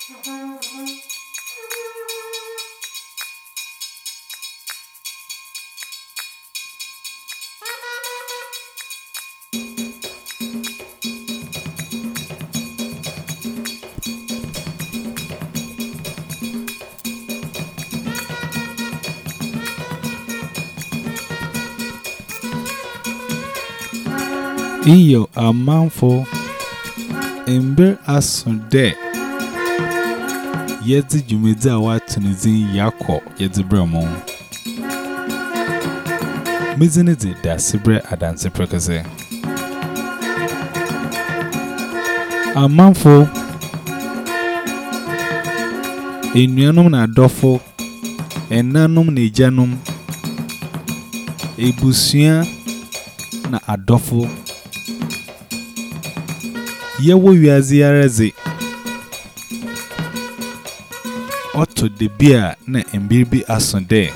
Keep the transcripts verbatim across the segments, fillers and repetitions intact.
Iyo a manfo ember asunde yezi jumedi a watunizin yako yezi bremo mizinidi da sibre adansi prekese a manfo enuanum na adofo enanum na ejanum ebusuan na adofo Yewo wiazi yareze Oto de bia na embirbi asonde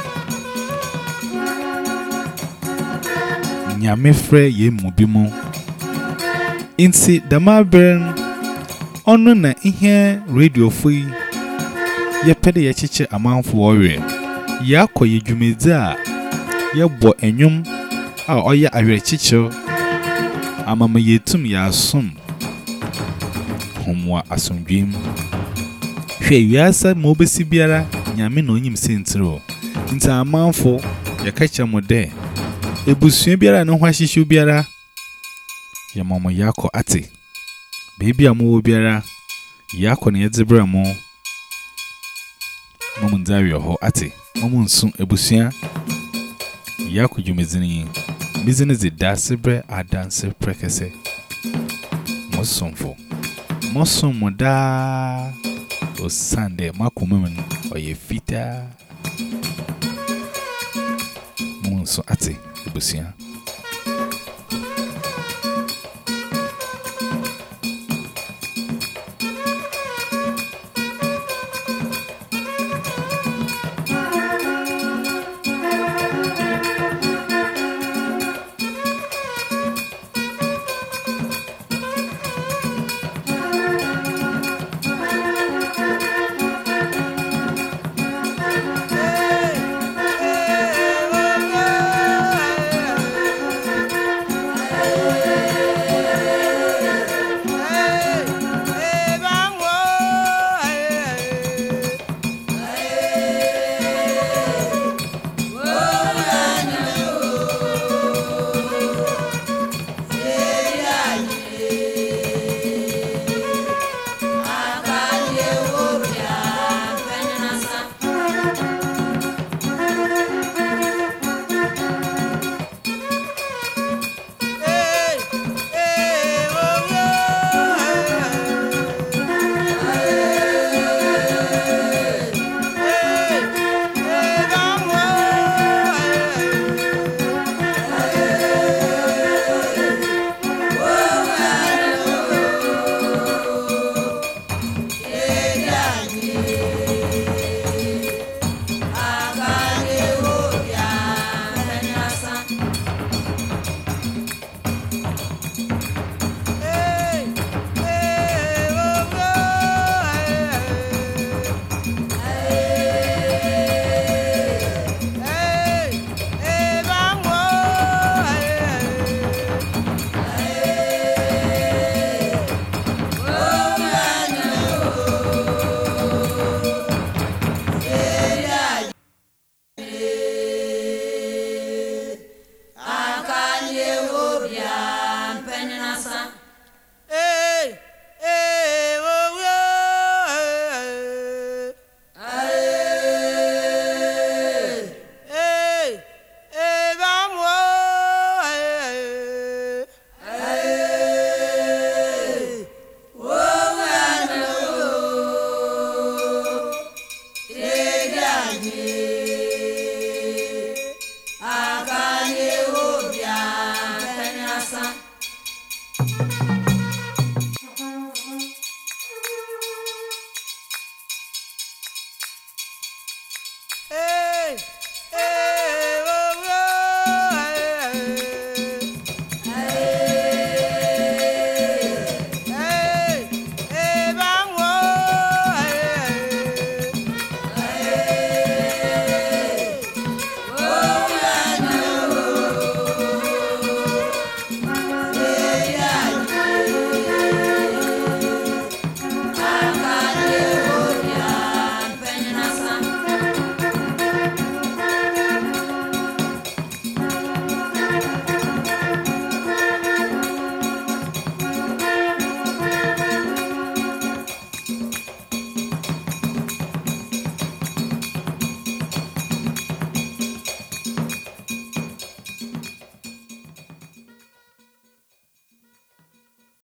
Nyamefre ye mubimu Insi damabren Onu na ihe radio fui Ye pede ye chiche amanfu warrior Yako ye jumeza Ye bo enyum A oya awere chiche Amama yetum ya asum Homwa asumdwim Hwe wiasa mobesi biara nyame no onyim sentiro nta amanfo yakacha mode ebusua biara no hwahihye biara ya mama yako ate baby amu biara yako ne yedzebra mo mamu nzawi ho ate mamu nsu ebusua yako jumezini business dasebre adanse prekese mosomfo Moson moda o Sunday makumemen o ye fita Monso ate ebusia